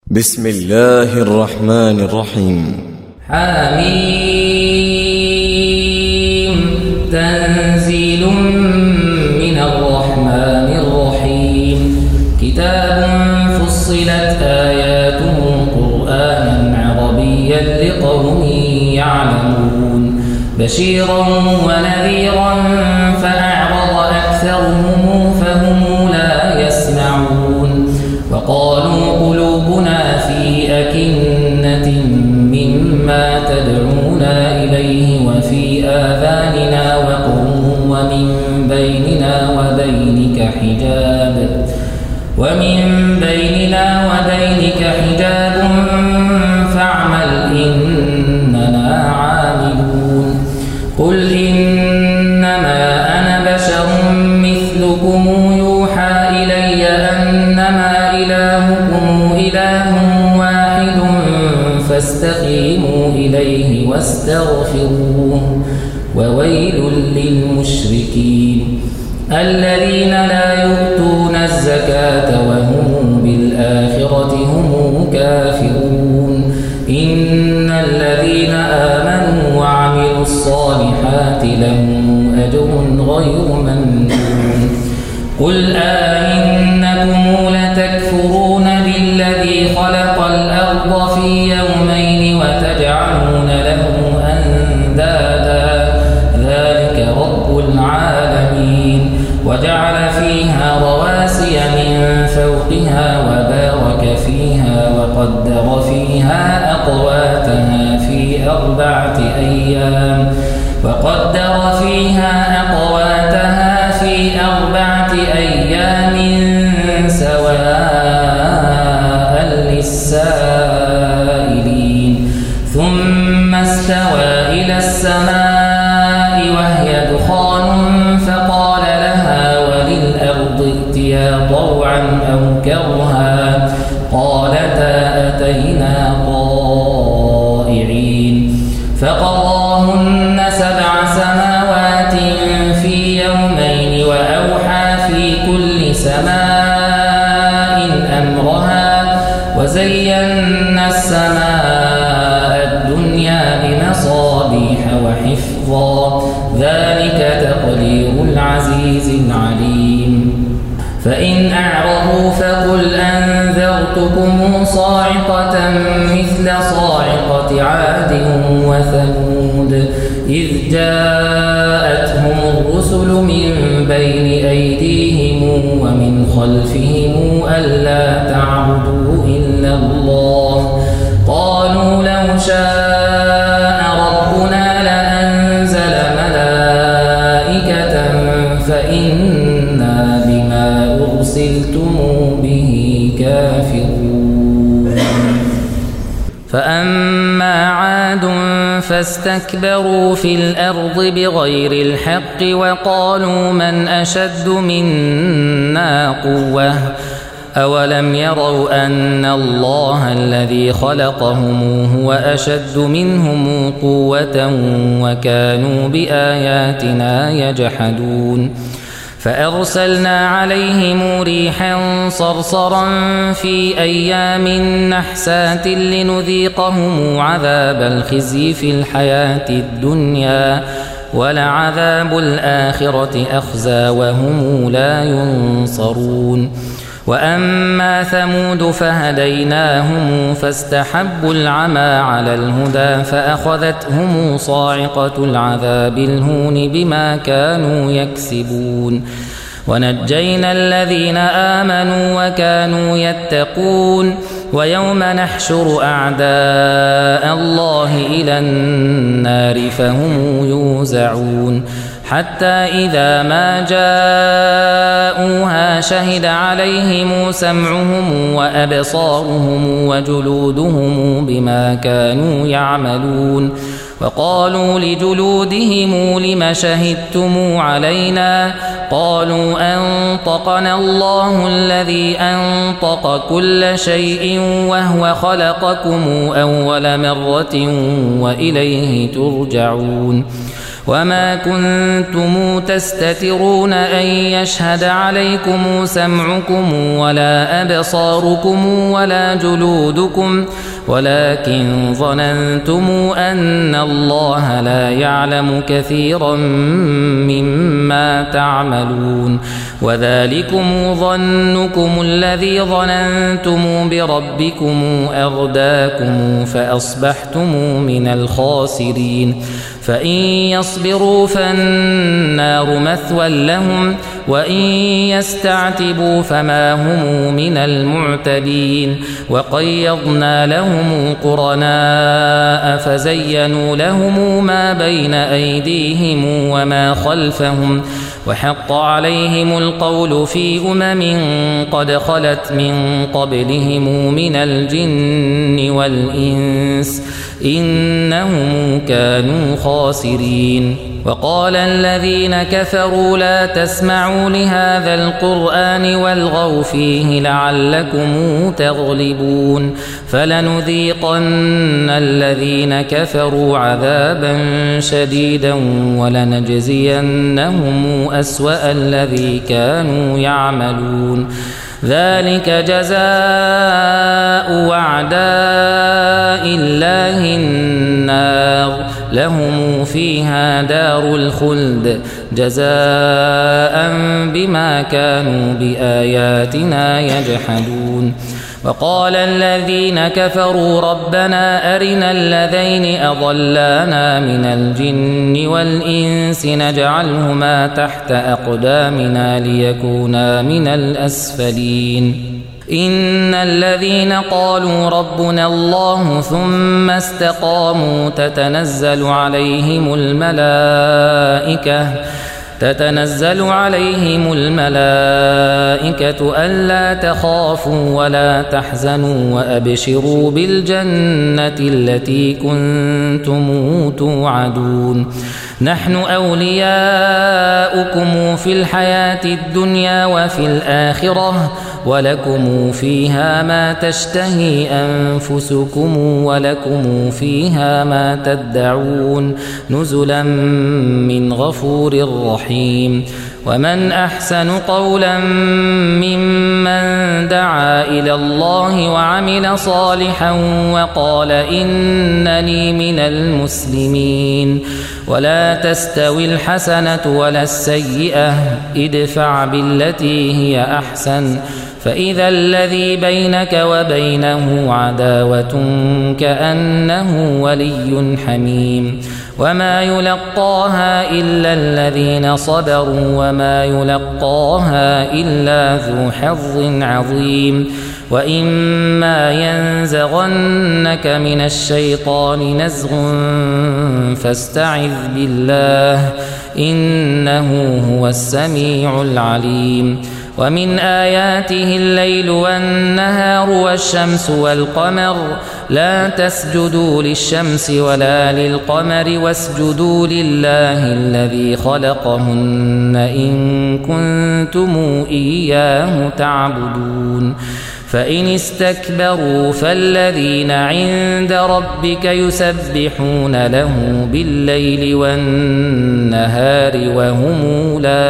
بسم الله الرحمن الرحيم. حميم تنزيل من الرحمن الرحيم. كتاب فصلت آياته قرآنا عربيا لقوم يعلمون بشيرا ونذيرا فأعرض أكثرهم فهم لا يسمعون وقالوا قلوبنا في أكنة مما تدعونا إليه وفي آذاننا وقر ومن بيننا وبينك حجاب فاعمل إننا عاملون. قل إنما أنا بشر مثلكم يوحى إلي أنما إلهكم إله واحد فاستقيموا إليه واستغفروه وويل للمشركين الذين لا يؤتون الزكاة وهم بالآخرة هم كافرون. إن الذين آمنوا وعملوا الصالحات لهم أجر غير ممنون. قل أئنكم لتكفرون بالذي خلق الأرض في يومين وتجعلون له أندادا ذلك رب العالمين. وجعل فيها رواسي من فوقها وبارك فيها وقدر فيها أقواتها في أربعة أيام سواء للسائلين. ثم استوى إلى السماء وهي دخان فقال لها وللأرض ائتيا طوعا أو كرها قالتا أتينا طائعين. فقضاهن 7 سماوات في يومين وأوحى في كل سماء أمرها وزينا السماء الدنيا بمصابيح وحفظا ذلك تقدير العزيز العليم. فإن أعرضوا فقل أنذرتكم صاعقة مثل صاعقة عاد وثمود إذ جاءتهم الرسل من بين أيديهم ومن خلفهم ألا تعبدوا إلا الله قالوا لو شاء ربنا لأنزل ملائكة فإنا بما أرسلتم به كافرون. فأما عاد فاستكبروا في الأرض بغير الحق وقالوا من أشد منا قوة أولم يروا أن الله الذي خلقهم هو أشد منهم قوة وكانوا بآياتنا يجحدون. فأرسلنا عليهم ريحا صرصرا في أيام نحسات لنذيقهم عذاب الخزي في الحياة الدنيا ولعذاب الآخرة أخزى وهم لا ينصرون. وأما ثمود فهديناهم فاستحبوا العمى على الهدى فأخذتهم صاعقة العذاب الهون بما كانوا يكسبون. ونجينا الذين آمنوا وكانوا يتقون. ويوم نحشر أعداء الله إلى النار فهم يوزعون حتى إذا ما جاءوها شهد عليهم سمعهم وأبصارهم وجلودهم بما كانوا يعملون. وقالوا لجلودهم لم شهدتم علينا قالوا أنطقنا الله الذي أنطق كل شيء وهو خلقكم أول مرة وإليه ترجعون. وما كنتم تستترون أن يشهد عليكم سمعكم ولا أبصاركم ولا جلودكم ولكن ظننتم أن الله لا يعلم كثيرا مما تعملون وذلكم ظنكم الذي ظننتم بربكم أرداكم فأصبحتم من الخاسرين فإن يصبروا فالنار مثوى لهم وإن يستعتبوا فما هم من المعتبين وقيضنا لهم قرناء فزينوا لهم ما بين أيديهم وما خلفهم وحق عليهم القول في قد خلت من قبلهم من الجن والإنس إنهم كانوا خاسرين وقال الذين كفروا لا تسمعوا لهذا القرآن والغوا فيه لعلكم تغلبون فلنذيقن الذين كفروا عذابا شديدا ولنجزينهم أسوأ الذي كانوا يعملون ذلك جزاء أعداء الله النار لهم فيها دار الخلد جزاء بما كانوا بآياتنا يجحدون وقال الذين كفروا ربنا أرنا الذين أضلانا من الجن والإنس نجعلهما تحت أقدامنا ليكونا من الأسفلين إن الذين قالوا ربنا الله ثم استقاموا تتنزل عليهم الملائكة ألا تخافوا ولا تحزنوا وأبشروا بالجنة التي كنتم توعدون نحن أولياؤكم في الحياة الدنيا وفي الآخرة ولكم فيها ما تشتهي أنفسكم ولكم فيها ما تدعون نزلا من غفور رحيم ومن أحسن قولا ممن دعا إلى الله وعمل صالحا وقال إنني من المسلمين ولا تستوي الحسنة ولا السيئة ادفع بالتي هي أحسن فإذا الذي بينك وبينه عداوة كأنه ولي حميم وما يلقاها إلا الذين صبروا وما يلقاها إلا ذو حظ عظيم وإما ينزغنك من الشيطان نزغ فاستعذ بالله إنه هو السميع العليم ومن آياته الليل والنهار والشمس والقمر لا تسجدوا للشمس ولا للقمر واسجدوا لله الذي خلقهن إن كنتم إياه تعبدون فإن استكبروا فالذين عند ربك يسبحون له بالليل والنهار وهم لا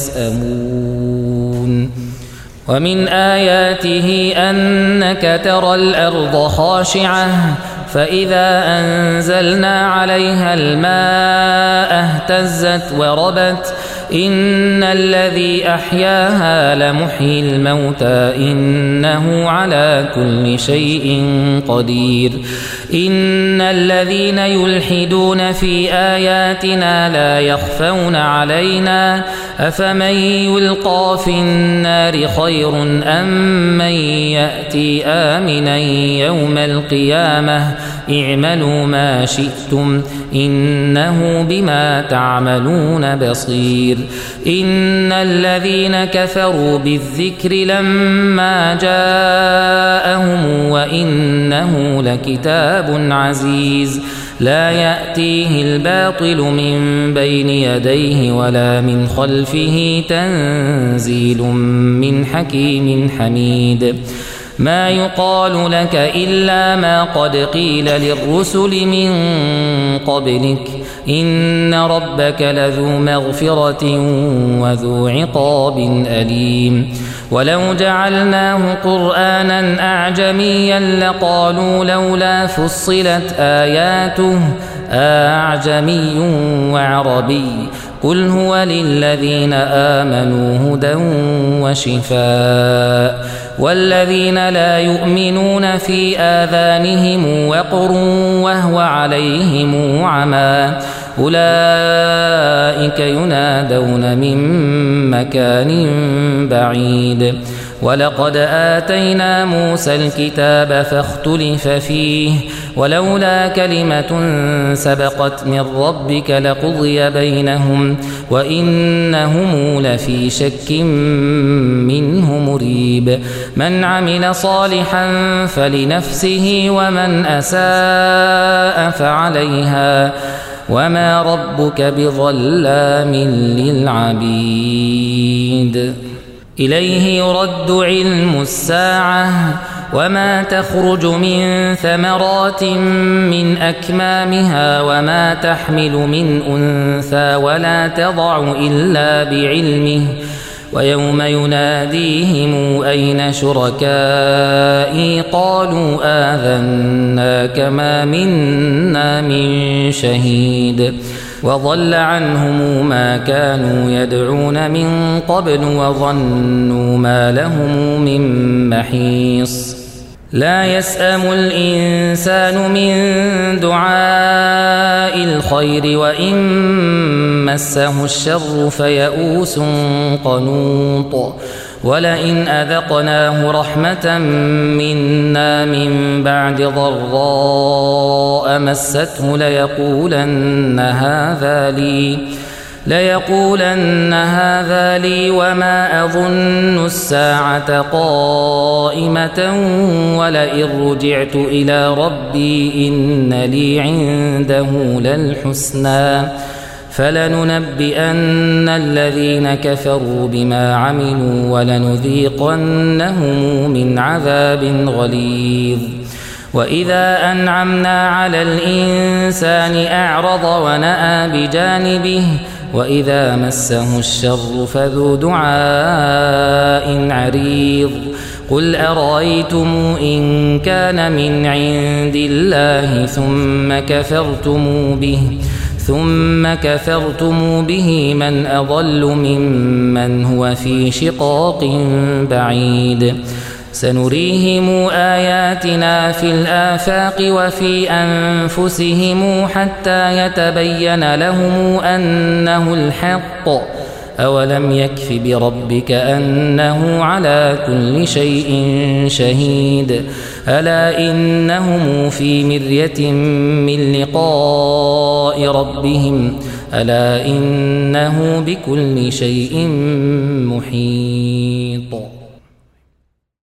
يسأمون ومن آياته أنك ترى الأرض خاشعة فإذا أنزلنا عليها الماء اهتزت وربت إن الذي أحياها لمحيي الموتى إنه على كل شيء قدير إن الذين يلحدون في آياتنا لا يخفون علينا أفمن يلقى في النار خير أم من يأتي آمنا يوم القيامة اعملوا ما شئتم إنه بما تعملون بصير إن الذين كفروا بالذكر لما جاءهم وإنه لكتاب عزيز لا يأتيه الباطل من بين يديه ولا من خلفه تنزيل من حكيم حميد ما يقال لك إلا ما قد قيل للرسل من قبلك إن ربك لذو مغفرة وذو عقاب أليم ولو جعلناه قرآنا أعجميا لقالوا لولا فصلت آياته أعجمي وعربي قل هو للذين آمنوا هدى وشفاء والذين لا يؤمنون في آذانهم وقر وهو عليهم عمى أولئك ينادون من مكان بعيد ولقد آتينا موسى الكتاب فاختلف فيه ولولا كلمة سبقت من ربك لقضي بينهم وإنهم لفي شك منه مريب من عمل صالحا فلنفسه ومن أساء فعليها وما ربك بظلام للعبيد إليه يرد علم الساعة وما تخرج من ثمرات من أكمامها وما تحمل من أنثى ولا تضع إلا بعلمه ويوم يناديهم أين شركائي قالوا آذناك ما منا من شهيد وضل عنهم ما كانوا يدعون من قبل وظنوا ما لهم من محيص لا يسأم الإنسان من دعاء الخير وإن مسه الشر فيئوس قنوط ولئن أذقناه رحمة منا من بعد ضراء مسته ليقولن هذا لي وما أظن الساعة قائمة ولئن رجعت إلى ربي إن لي عنده للحسنى فلننبئن الذين كفروا بما عملوا ولنذيقنهم من عذاب غليظ وإذا أنعمنا على الإنسان أعرض ونأى بجانبه وإذا مسه الشر فذو دعاء عريض قل أرأيتم إن كان من عند الله ثم كفرتم به من أضل ممن هو في شقاق بعيد سنريهم آياتنا في الآفاق وفي أنفسهم حتى يتبين لهم أنه الحق أولم يكف بربك أنه على كل شيء شهيد ألا إنهم في مرية من لقاء ربهم ألا إنه بكل شيء محيط